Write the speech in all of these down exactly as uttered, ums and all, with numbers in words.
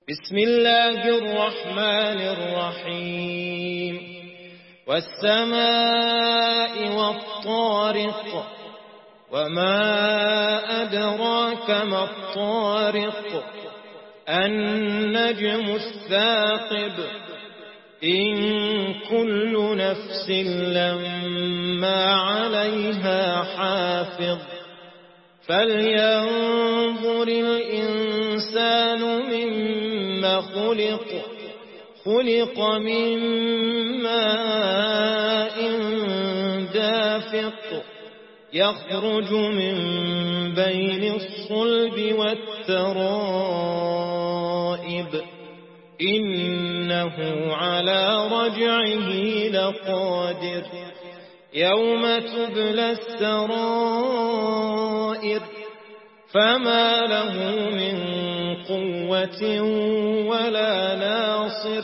بسم الله الرحمن الرحيم والسماء والطارق وما أدراك ما الطارق النجم الثاقب إن كل نفس لما عليها حافظ فلينظر الإنسان مما خلق خلق من ماء دافق يخرج من بين الصلب والترائب إنه على رجعه لقادر يوم تبلى السرائر فما له من قوة ولا ناصر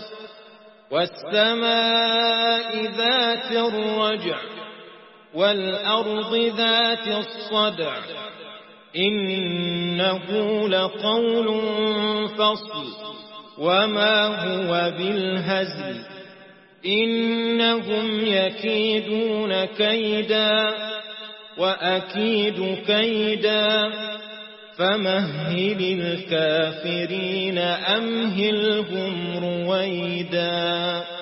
والسماء ذات الرجع والأرض ذات الصدع إنه لقول فصل وما هو بالهزل إنهم يكيدون كيدا وأكيد كيدا فمهل الكافرين أمهلهم رويدا.